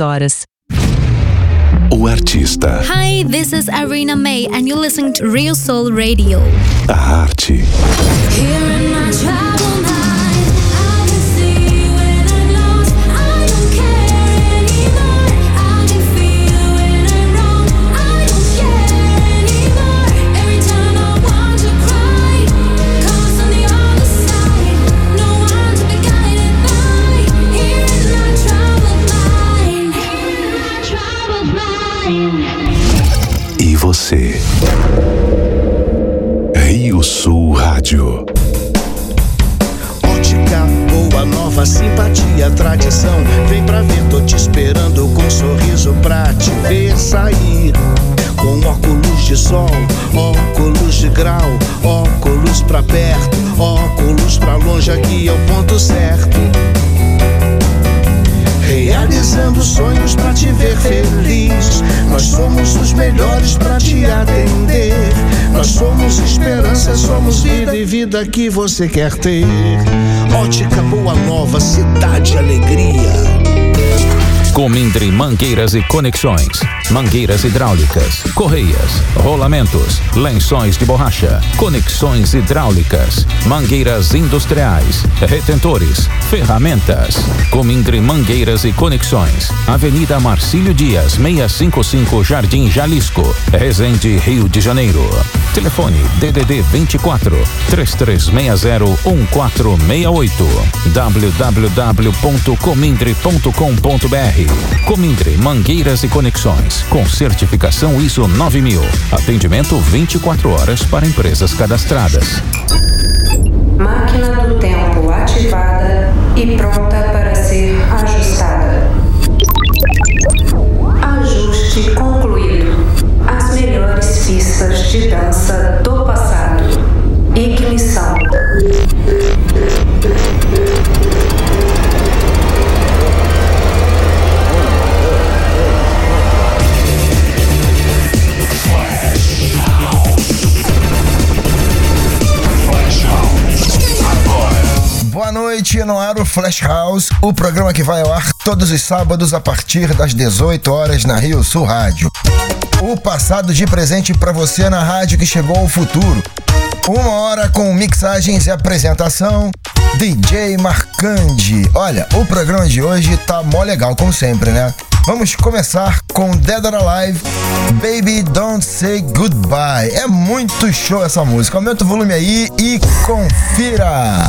horas. O artista. Hi, this is Irina May and you're listening to Real Soul Radio. A arte. Here in my travel mind, I can see when I'm lost. I don't care anymore. I can feel when I'm wrong. I don't care anymore. Every time I want to cry, cause on the other side, no one to be guided by. Here in my troubled mind. Here in my troubled mind. E você? Rio Sul Rádio. Ótica, boa nova, simpatia, tradição. Vem pra ver, tô te esperando com um sorriso pra te ver sair. Com óculos de sol, óculos de grau, óculos pra perto, óculos pra longe, aqui é o ponto certo. Realizando sonhos pra te ver feliz. Nós somos os melhores pra te atender. Nós somos esperança, somos vida e vida que você quer ter. Ótica Boa Nova, cidade alegria. Comindre Mangueiras e Conexões, mangueiras hidráulicas, correias, rolamentos, lençóis de borracha, conexões hidráulicas, mangueiras industriais, retentores, ferramentas. Comindre Mangueiras e Conexões, Avenida Marcílio Dias, 655 Jardim Jalisco, Resende, Rio de Janeiro. Telefone DDD 24 3360 1468 www.comindre.com.br. Comindre Mangueiras e Conexões, com certificação ISO 9000. Atendimento 24 horas para empresas cadastradas. Máquina do tempo ativada e pronta para ser ajustada. Ajuste concluído. As melhores pistas de dança do passado. Ignição. Boa noite, no ar o Flash House, o programa que vai ao ar todos os sábados a partir das 18 horas na Rio Sul Rádio. O passado de presente pra você na rádio que chegou ao futuro. 1 hora com mixagens e apresentação, DJ Marcandi. Olha, o programa de hoje tá mó legal, como sempre, né? Vamos começar com Dead or Alive, Baby Don't Say Goodbye. É muito show essa música. Aumenta o volume aí e confira.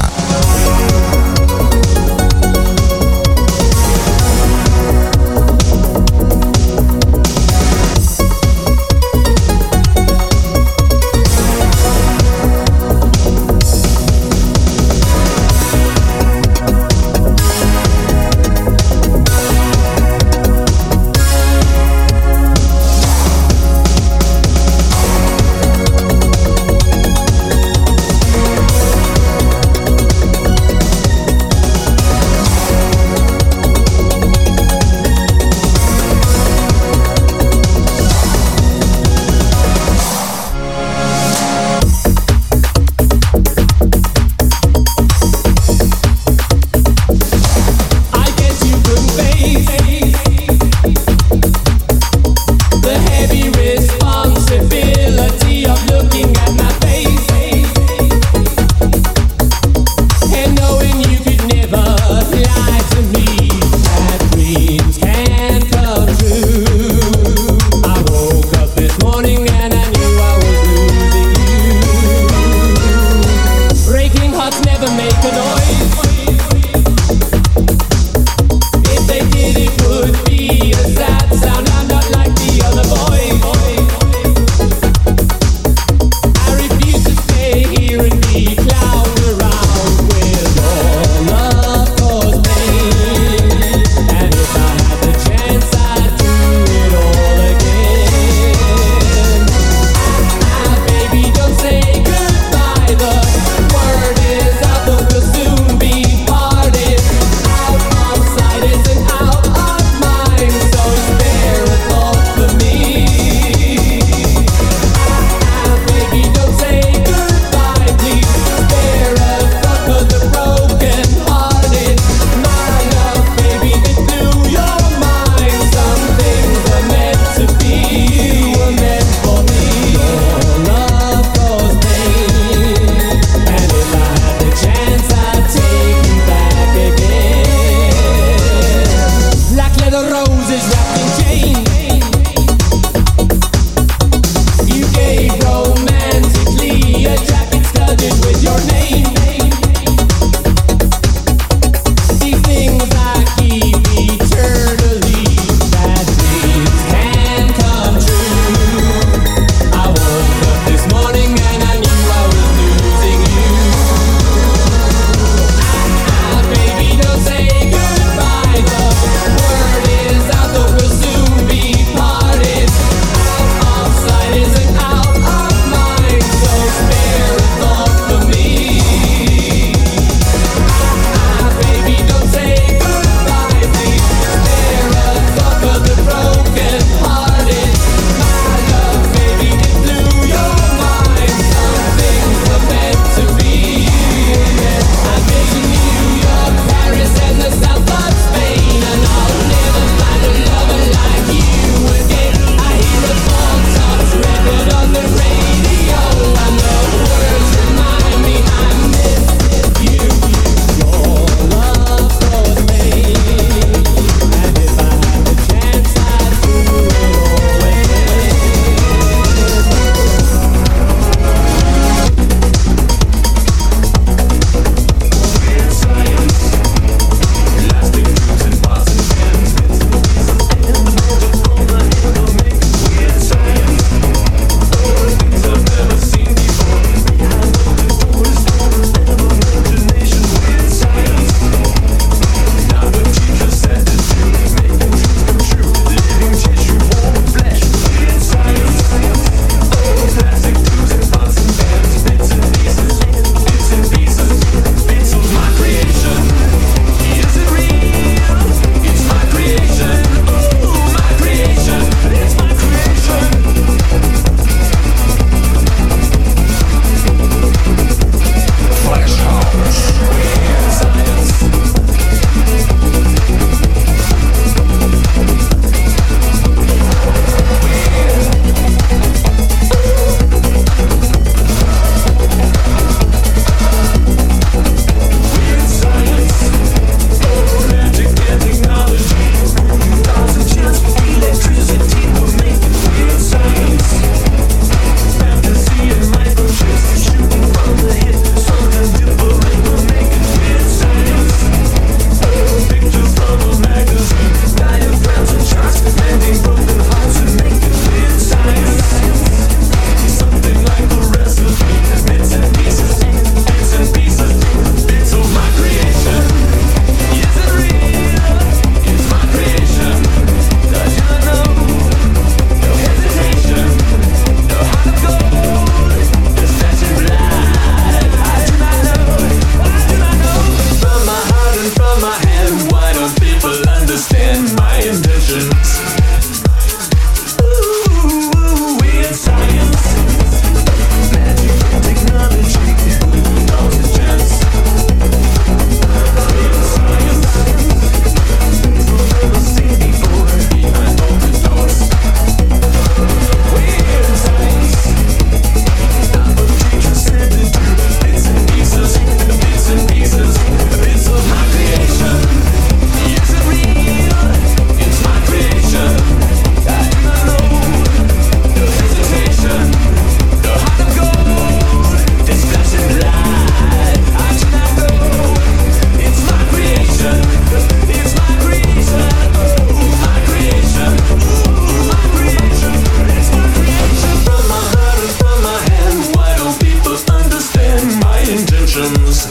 rhythms.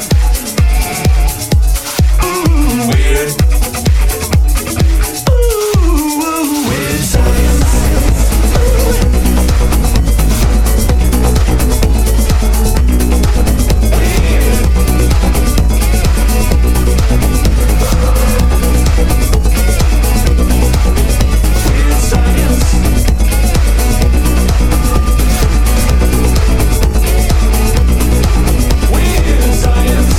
Weird. Weird science. Science.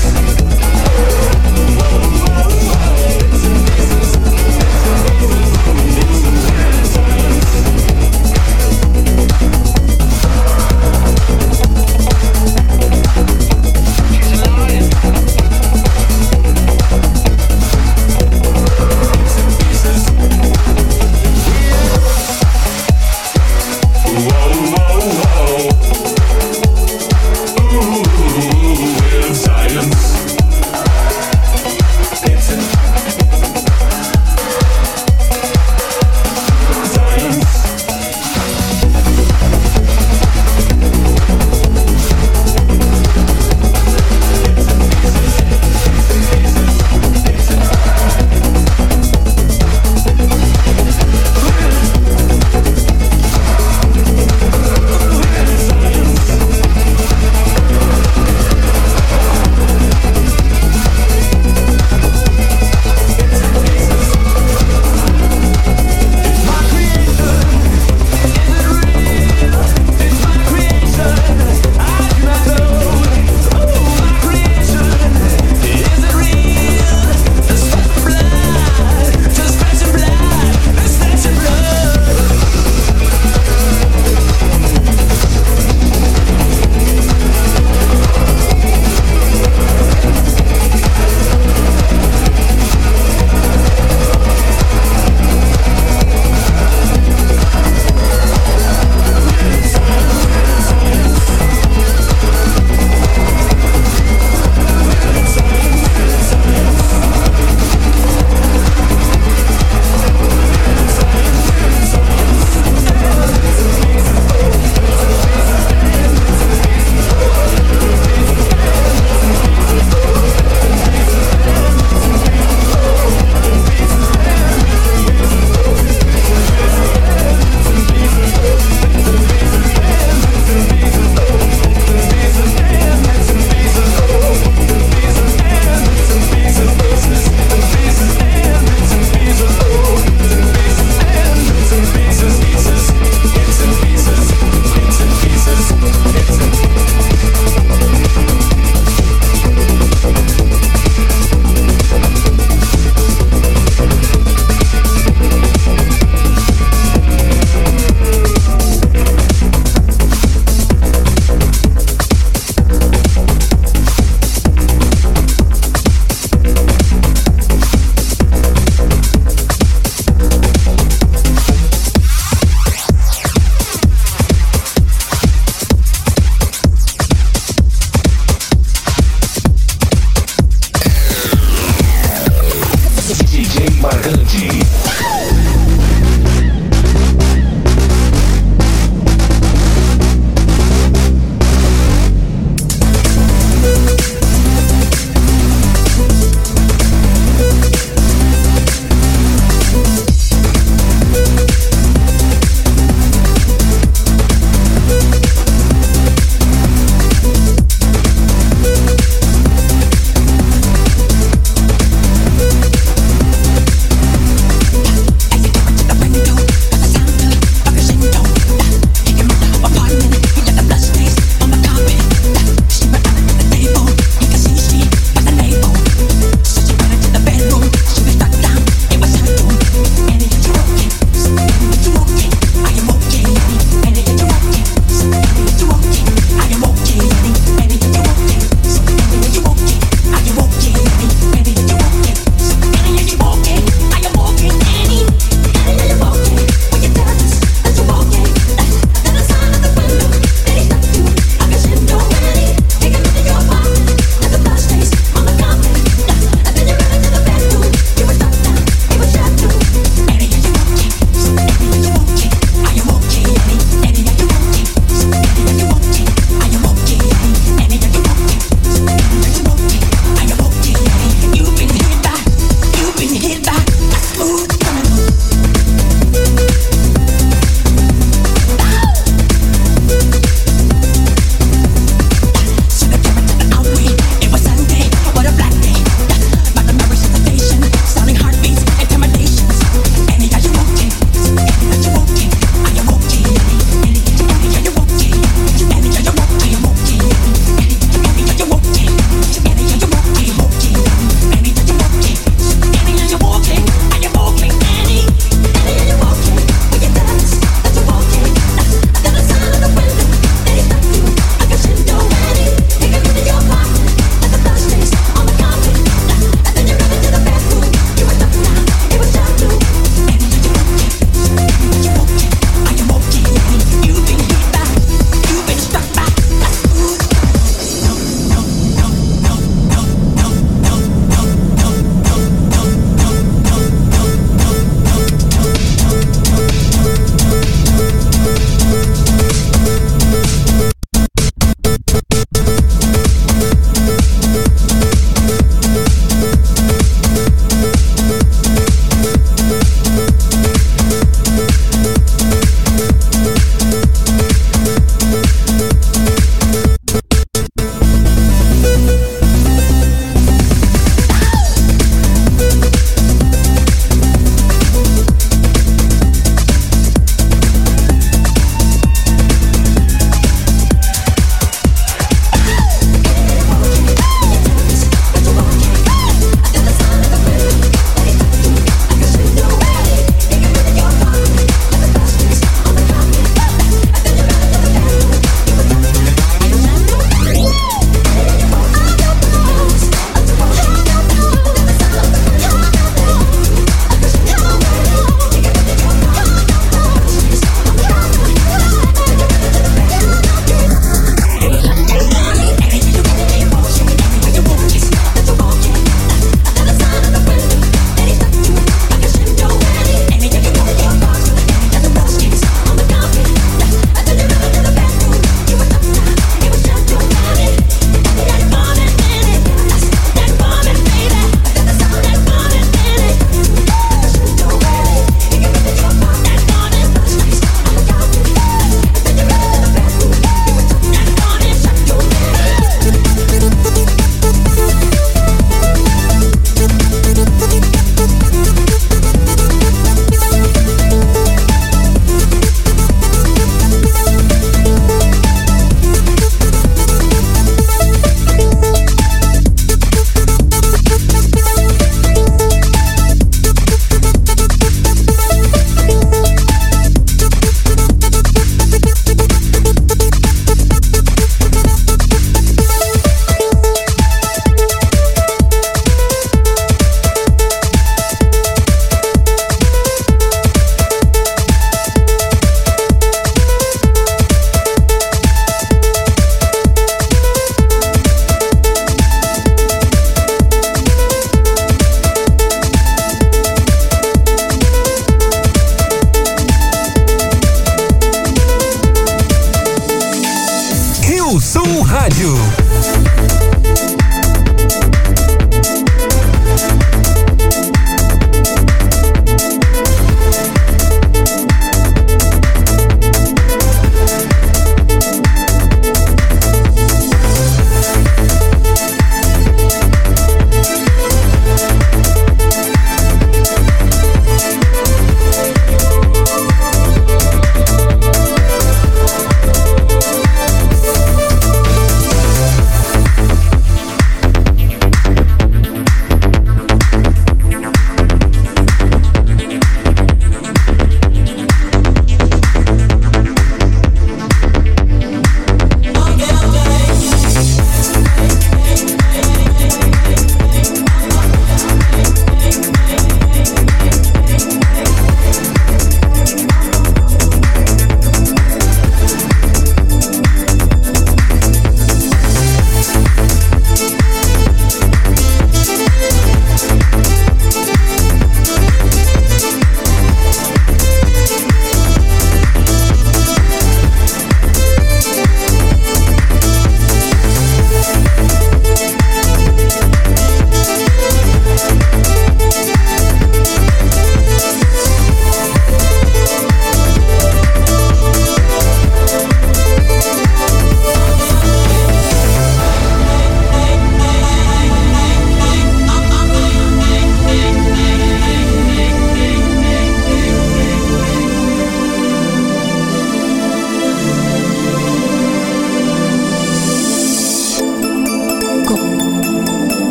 Rádio.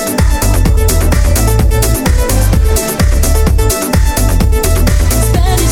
Spanish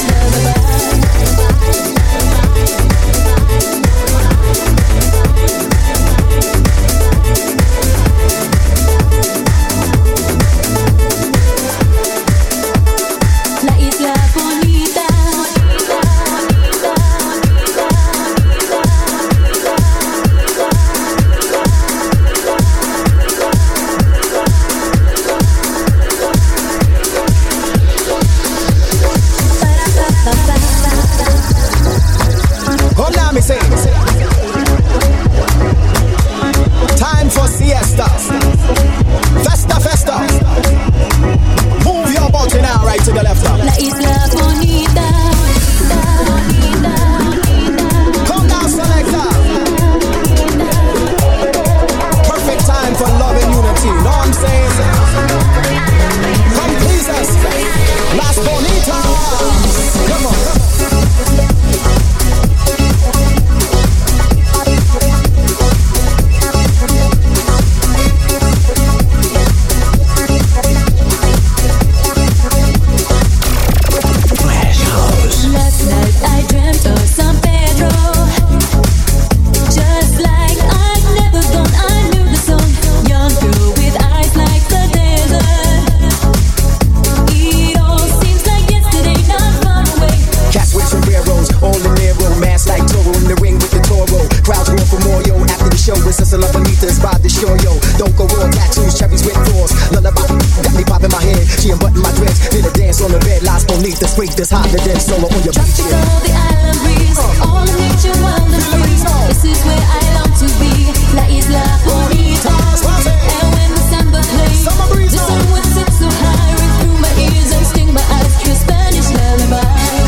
DJ Solo on your Tropical, the island breeze, all the nature wild and free. This is where I long to be, La Isla Bonita. And when the samba plays, the sun would sit so high, ring through my ears and sting my eyes. Your Spanish lullaby.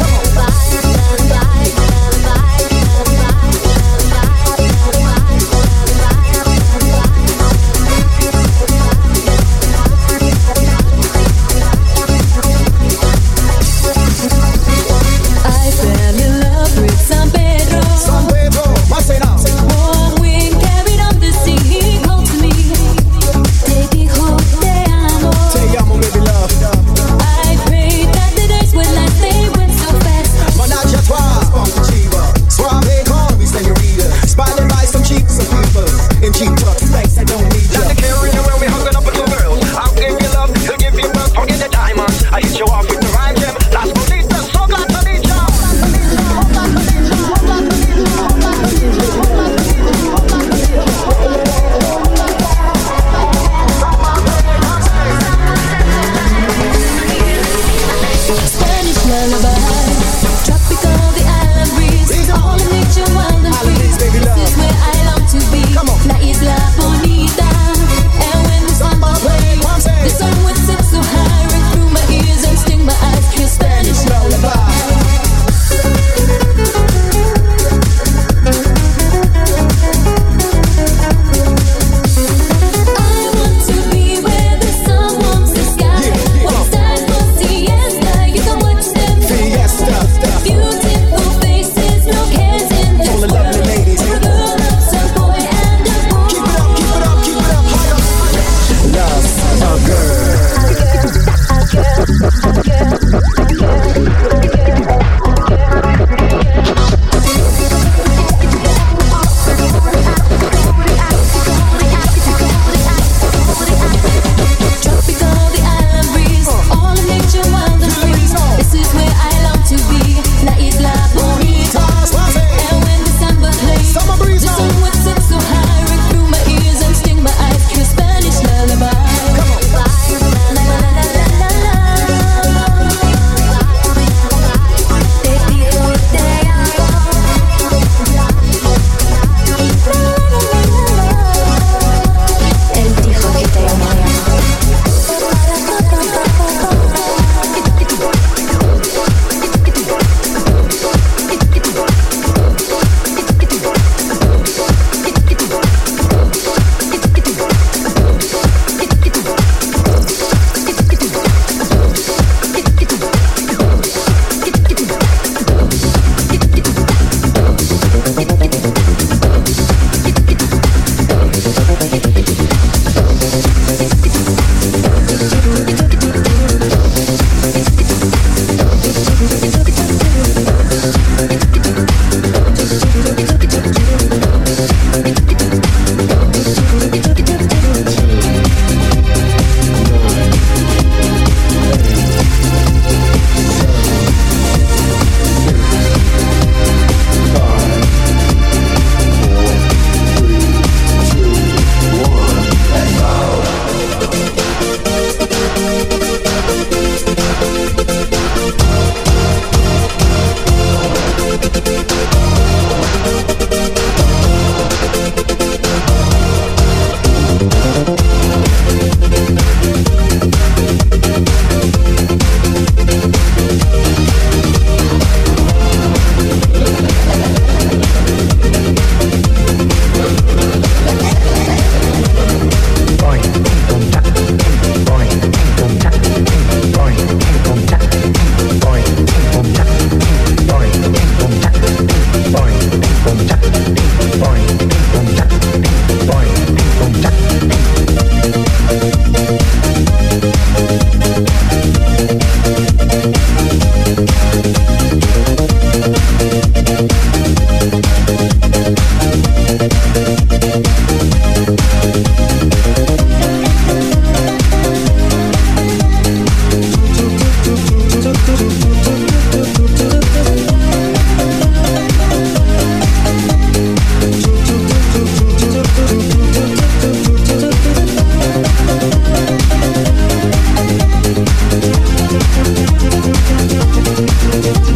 I fell in love with San Pedro. San Pedro, what's it now? Warm wind carried on the sea, he called to me. Te dijo te amo. Te amo, baby,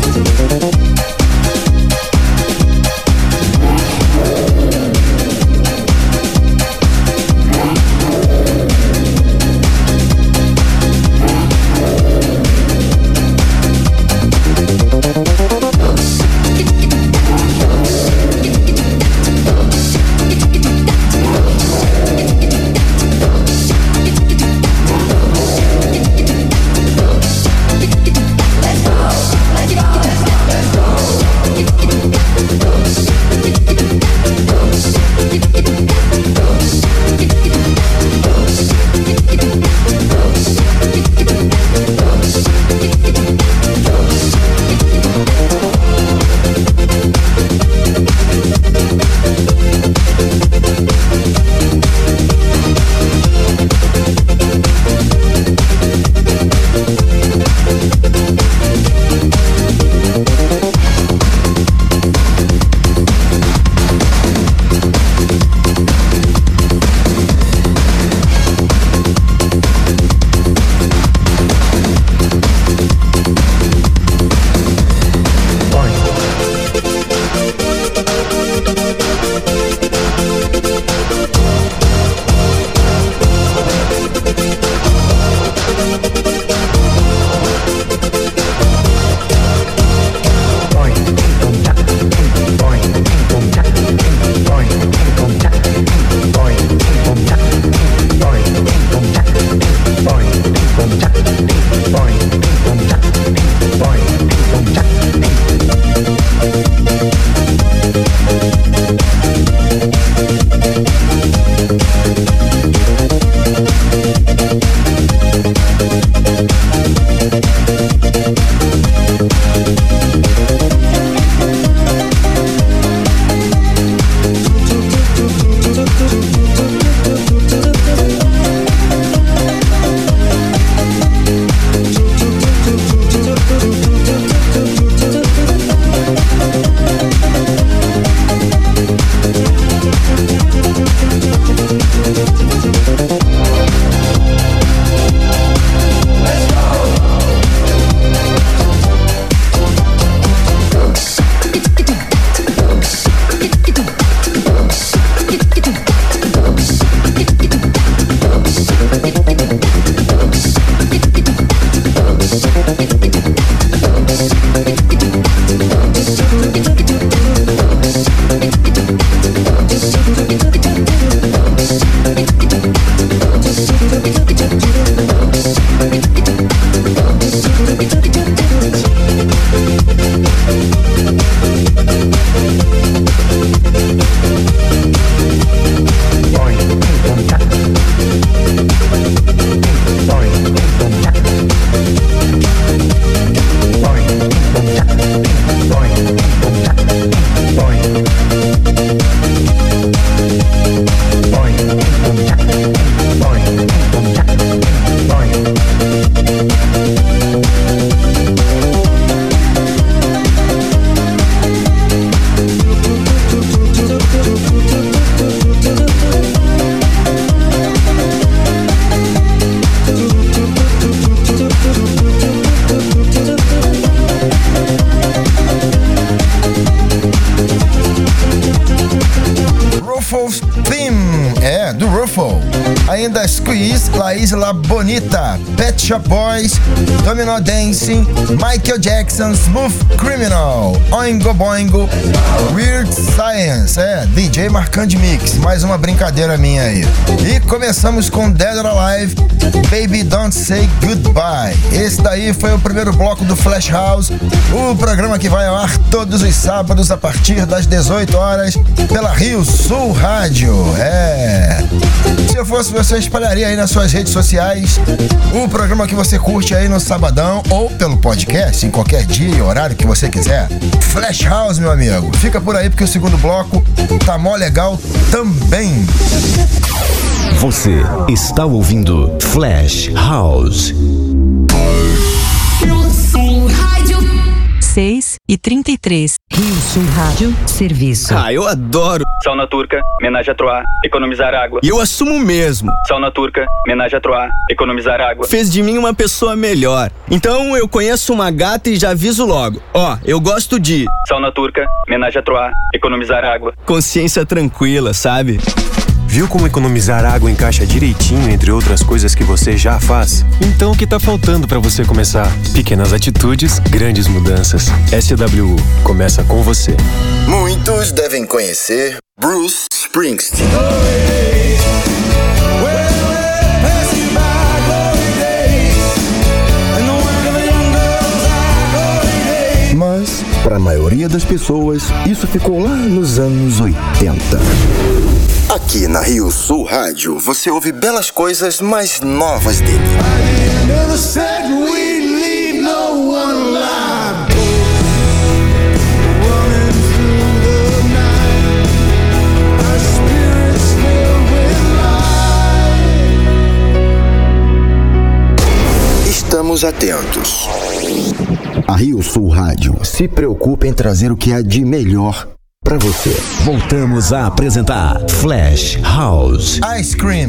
Ainda Squeeze, La Isla Bonita, Pet Shop Boys, Domino Dancing, Michael Jackson, Smooth Criminal, Oingo Boingo, Weird Science, DJ Marcand Mix, mais uma brincadeira minha aí. E começamos com Dead or Alive, Baby Don't Say Goodbye. Esse daí foi o primeiro bloco do Flash House, o programa que vai ao ar todos os sábados a partir das 18 horas pela Rio Sul Rádio. Se eu fosse você, espalharia aí nas suas redes sociais o programa que você curte aí no sabadão ou pelo podcast, em qualquer dia e horário que você quiser. Flash House, meu amigo. Fica por aí porque o segundo bloco tá mó legal também. Você está ouvindo Flash House. Rio Sul Rádio 6 8h33. Rio Sul Rádio, serviço. Eu adoro. Sauna turca, menage à trois, economizar água. E eu assumo mesmo. Sauna turca, menage à trois, economizar água. Fez de mim uma pessoa melhor. Então eu conheço uma gata e já aviso logo. Eu gosto de... Sauna turca, menage à trois, economizar água. Consciência tranquila, sabe? Viu como economizar água encaixa direitinho entre outras coisas que você já faz? Então o que tá faltando para você começar? Pequenas atitudes, grandes mudanças. SWU começa com você. Muitos devem conhecer Bruce Springsteen. Mas, para a maioria das pessoas, isso ficou lá nos anos 80. Aqui na Rio Sul Rádio, você ouve belas coisas mais novas dele. Estamos atentos. A Rio Sul Rádio se preocupa em trazer o que há de melhor pra você. Voltamos a apresentar Flash House. Ice Cream.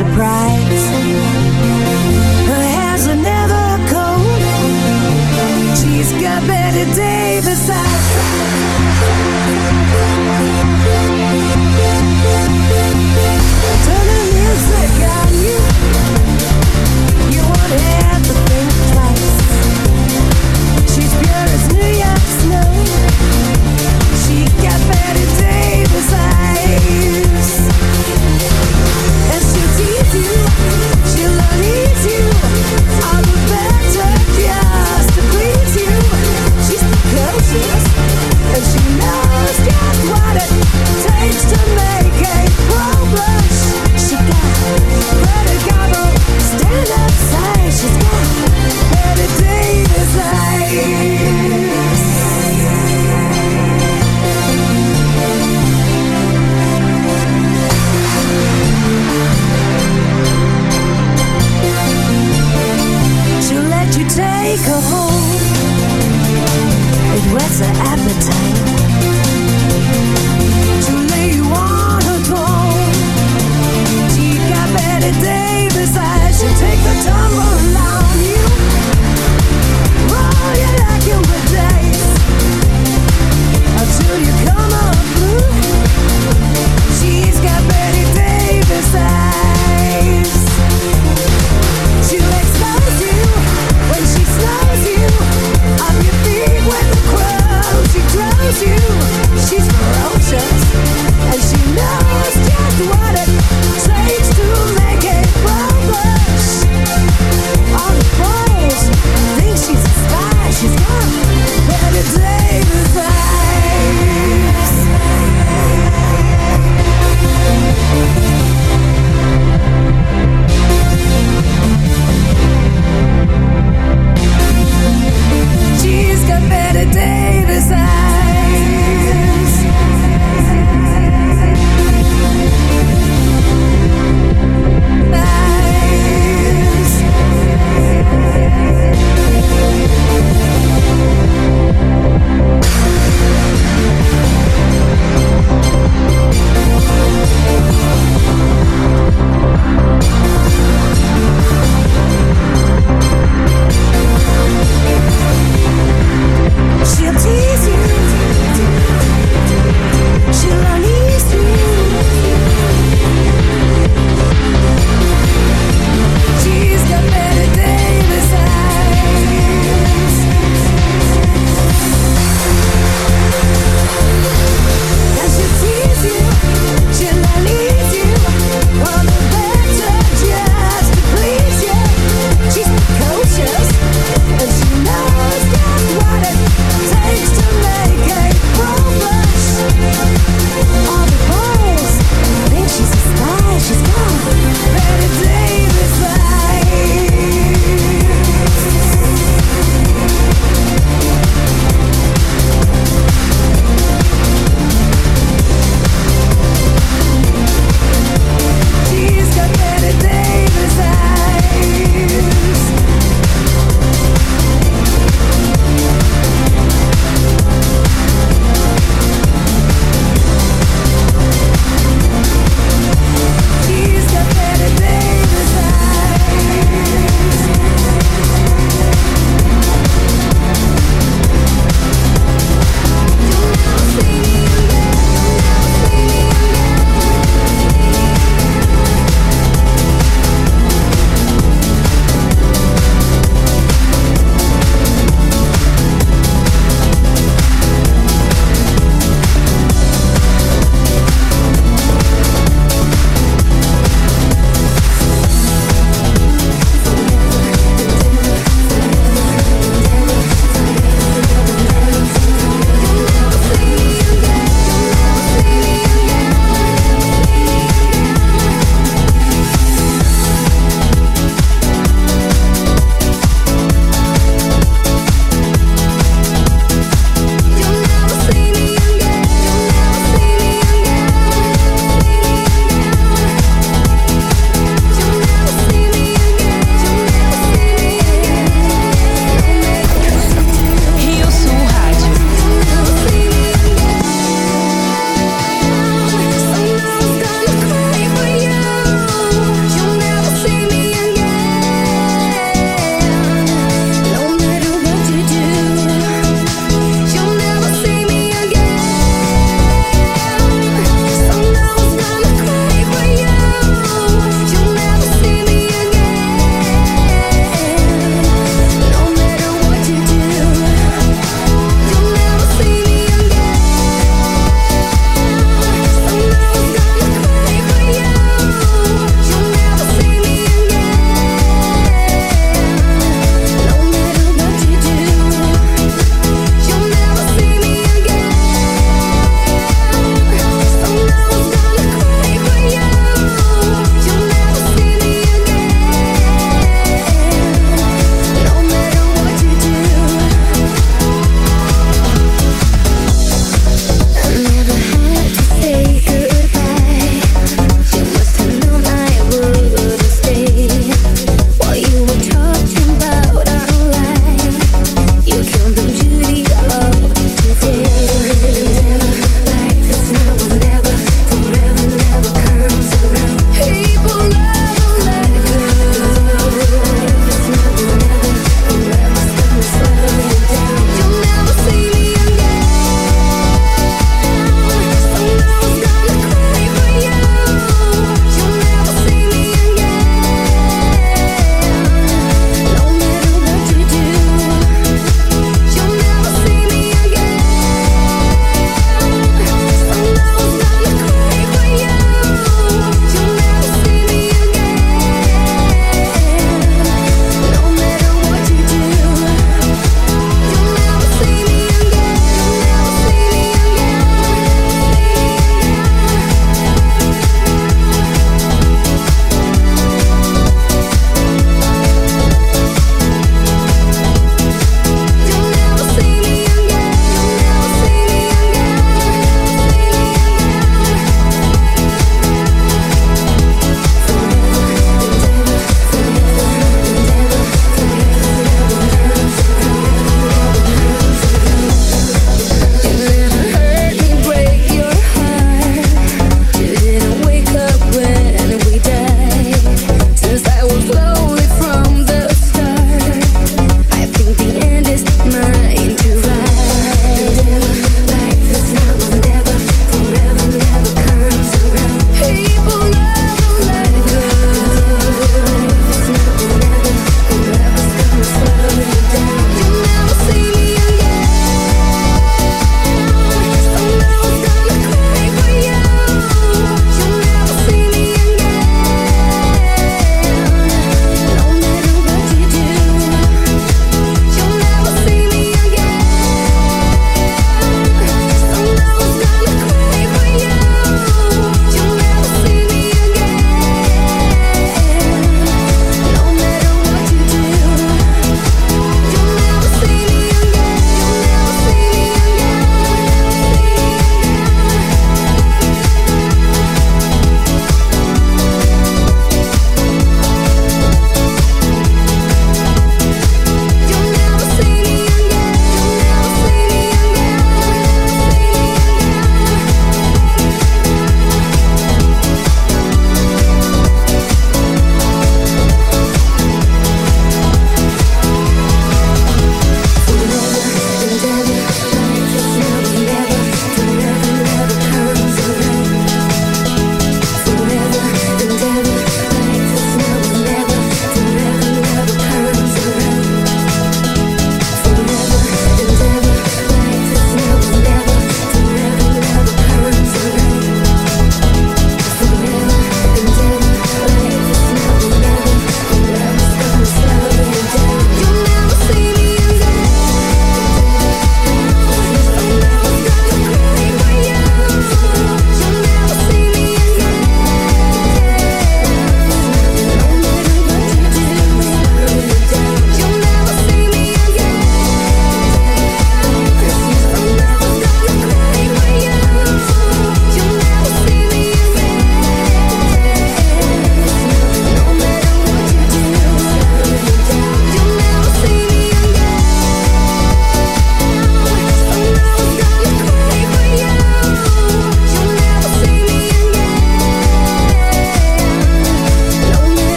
surprise. Her hair's never cold. She's got Betty Davis eyes. Turn the music on you. You won't have to think twice. She's pure as New York snow. She got Betty Davis eyes. And she'll tease you.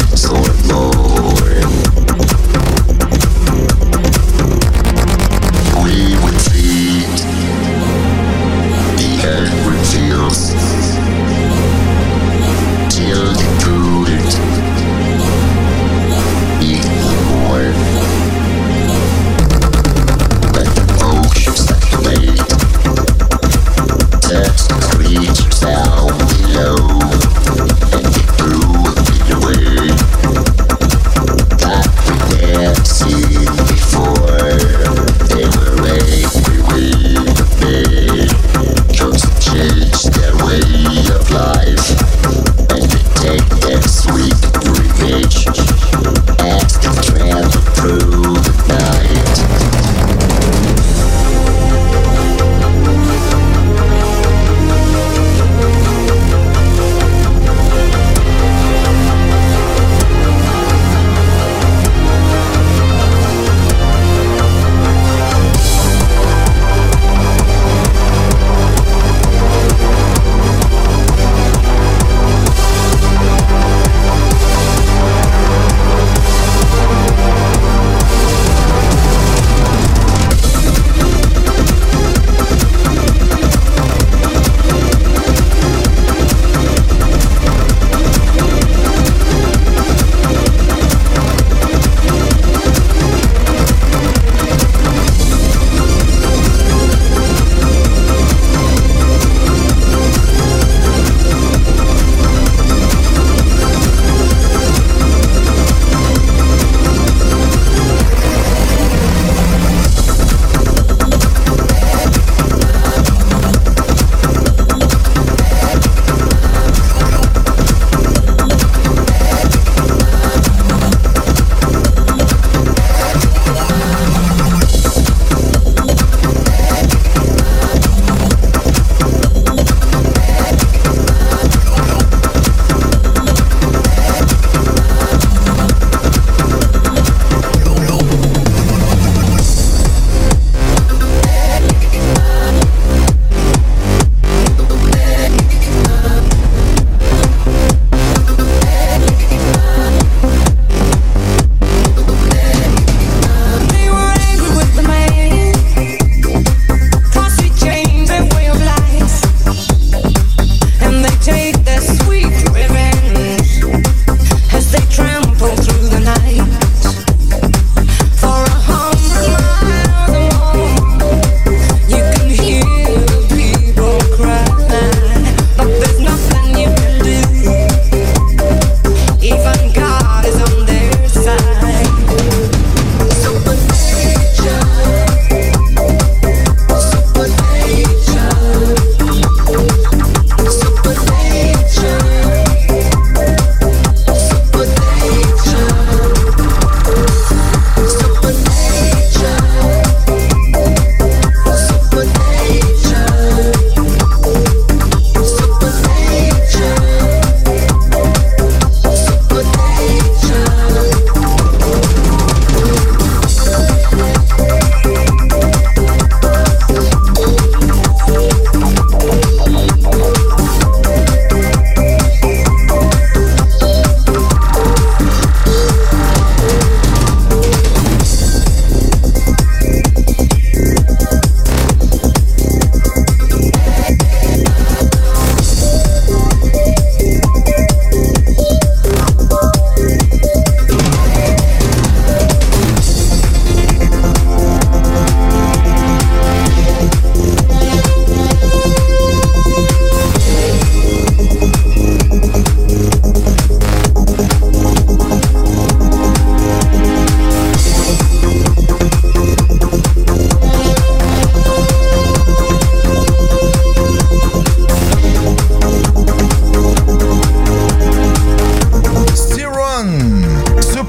nature.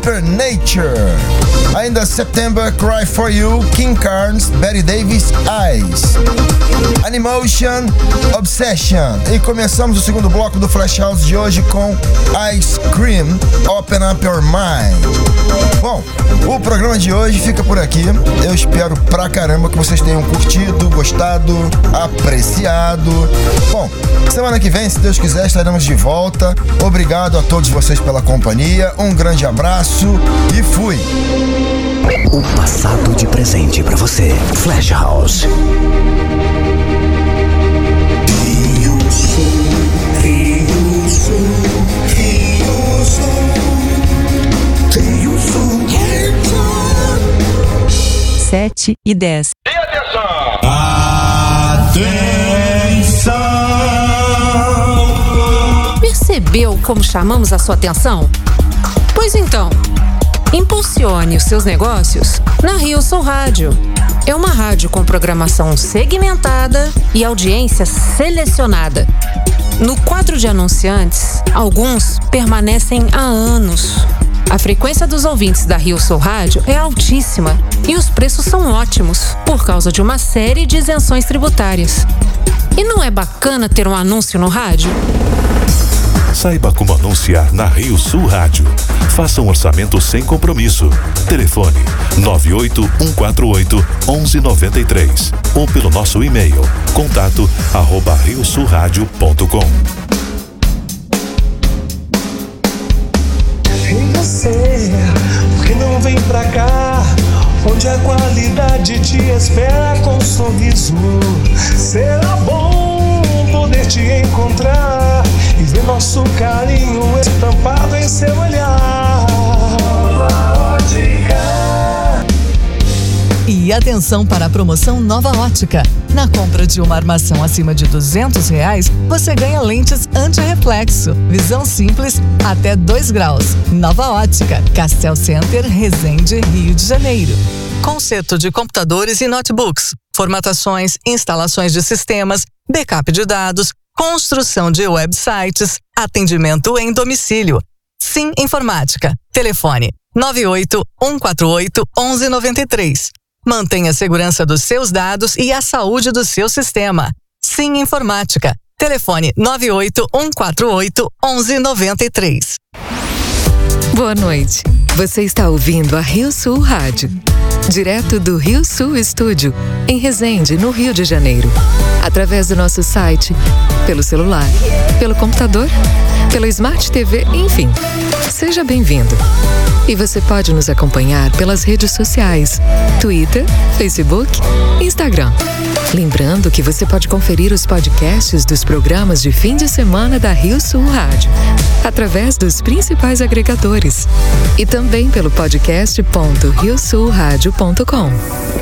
Supernature. Ainda September, Cry For You, King Carnes, Betty Davis, Eyes. Animotion, Obsession. E começamos o segundo bloco do Flash House de hoje com Ice Cream, Open Up Your Mind. Bom, o programa de hoje fica por aqui. Eu espero pra caramba que vocês tenham curtido, gostado, apreciado. Bom, semana que vem, se Deus quiser, estaremos de volta. Obrigado a todos vocês pela companhia. Um grande abraço e fui. O passado de presente pra você. Flash House. Sete e 10. E atenção! Atenção! Percebeu como chamamos a sua atenção? Pois então, impulsione os seus negócios na Rio Sul Rádio. É uma rádio com programação segmentada e audiência selecionada. No quadro de anunciantes, alguns permanecem há anos. A frequência dos ouvintes da Rio Sul Rádio é altíssima e os preços são ótimos por causa de uma série de isenções tributárias. E não é bacana ter um anúncio no rádio? Saiba como anunciar na Rio Sul Rádio. Faça um orçamento sem compromisso. Telefone 98148-1193 ou pelo nosso e-mail contato@riosulradio.com. E você, por que não vem pra cá? Onde a qualidade te espera com um sorriso. Será bom poder te encontrar e ver nosso carinho estampado em seu olhar. Nova Ótica. E atenção para a promoção Nova Ótica. Na compra de uma armação acima de R$200, você ganha lentes anti-reflexo. Visão simples até 2 graus. Nova Ótica, Castel Center, Resende, Rio de Janeiro. Conserto de computadores e notebooks, formatações, instalações de sistemas, backup de dados, construção de websites, atendimento em domicílio. Sim Informática. Telefone 98148-1193. Mantenha a segurança dos seus dados e a saúde do seu sistema. Sim Informática. Telefone 98148-1193. Boa noite. Você está ouvindo a Rio Sul Rádio. Direto do Rio Sul Estúdio, em Resende, no Rio de Janeiro. Através do nosso site, pelo celular, pelo computador, pela Smart TV, enfim. Seja bem-vindo. E você pode nos acompanhar pelas redes sociais, Twitter, Facebook, Instagram. Lembrando que você pode conferir os podcasts dos programas de fim de semana da Rio Sul Rádio, através dos principais agregadores. E também pelo podcast.riosulradio.com.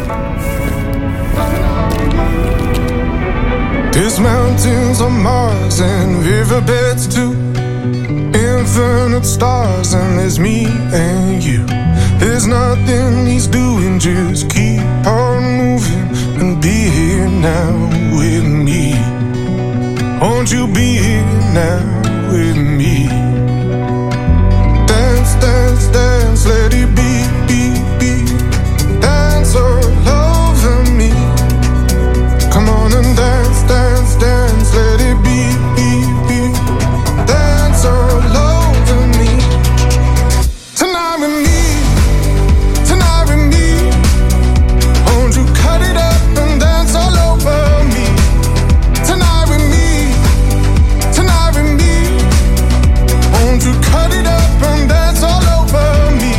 There's mountains on Mars and riverbeds too. Infinite stars and there's me and you. There's nothing he's doing, just keep on moving and be here now with me. Won't you be here now with me? Dance, dance, dance, let it be, be, be. Dance all over me. Come on and dance, dance, dance, let it be, be, be. Dance all over me. Tonight with me, tonight with me. Won't you cut it up and dance all over me? Tonight with me, tonight with me. Won't you cut it up and dance all over me?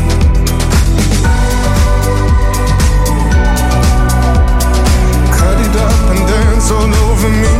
Cut it up and dance all over me.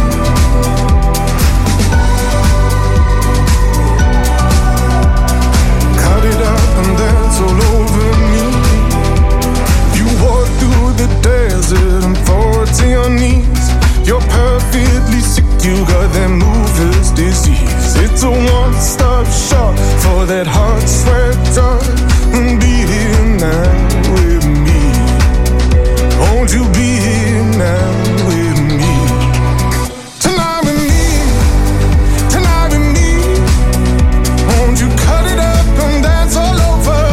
Cut it up and dance all over me. You walk through the desert and fall to your knees. You're perfectly sick, you got that mover's disease. It's a one-stop shop for that hot sweat drug. And be here now with me. Won't you be here now with me? Tonight with me, tonight with me. Won't you cut it up and dance all over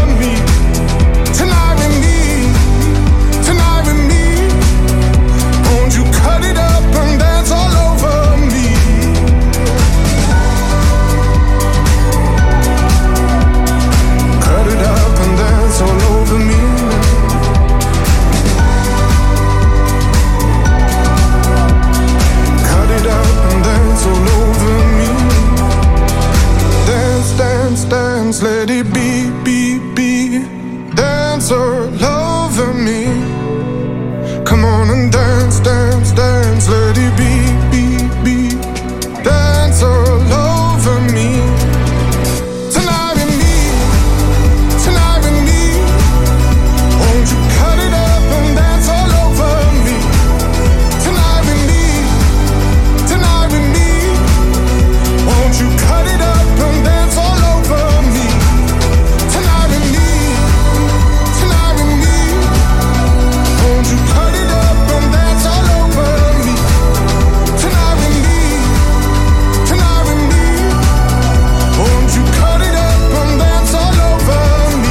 be, be. Dance all over me. Come on and dance, dance, dance. Let it be, be. Dance all over me. Tonight with me, tonight with me. Won't you cut it up and dance all over me? Tonight with me, tonight with me. Won't you cut it up and dance all over me? Tonight with me, tonight with me. Won't you cut it up and dance all over me? Tonight with me, tonight with me. Won't you cut it up and dance all over me?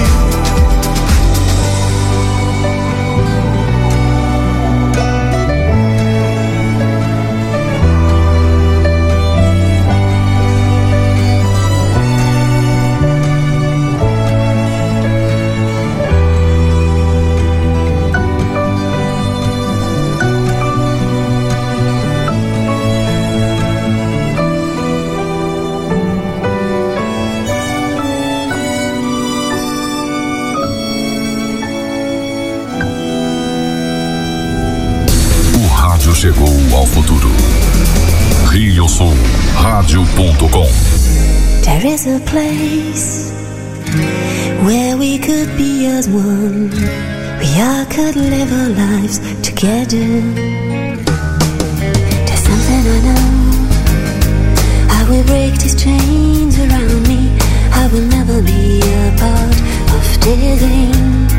O rádio chegou ao futuro. RioSulRádio.com. There is a place where we could be as one. We all could live our lives together. There's something I know. I will break these chains around me. I will never be a part of digging.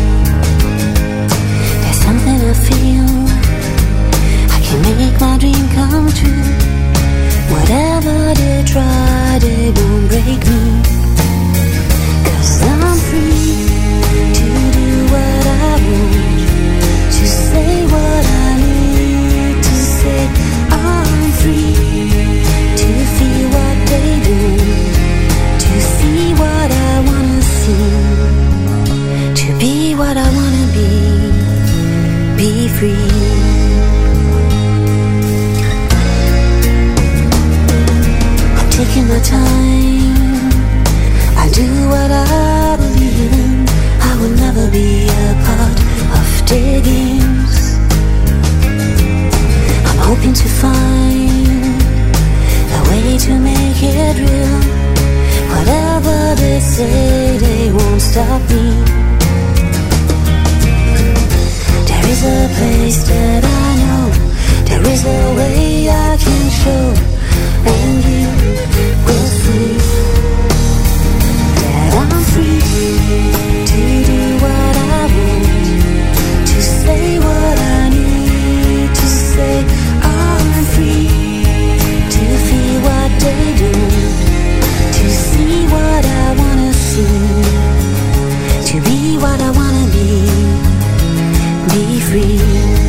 There's something I feel. I can make my dream come true. Whatever they try, they won't break me. 'Cause I'm free to do what I want, to say what I need to say. I'm free to feel what they do, to see what I wanna see, to be what I wanna be free. Taking my time, I do what I believe in. I will never be a part of diggings. I'm hoping to find a way to make it real. Whatever they say, they won't stop me. There is a place that I know. There is a way I can show. And you will see that I'm free to do what I want, to say what I need to say. I'm free to feel what they do, to see what I wanna see, to be what I wanna be free.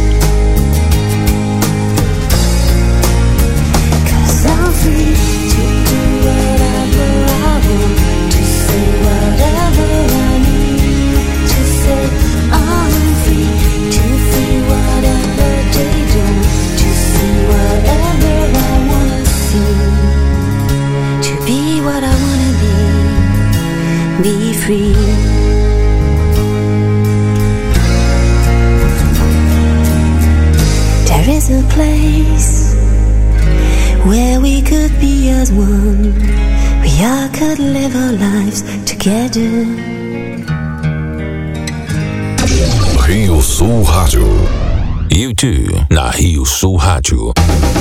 I'm free to do whatever I want, to say whatever I need to say. I'm free to feel whatever they do, to see whatever I wanna see, to be what I wanna be free. There is a place where we could be as one. We all could live our lives together. Rio Sul Rádio. YouTube na Rio Sul Rádio.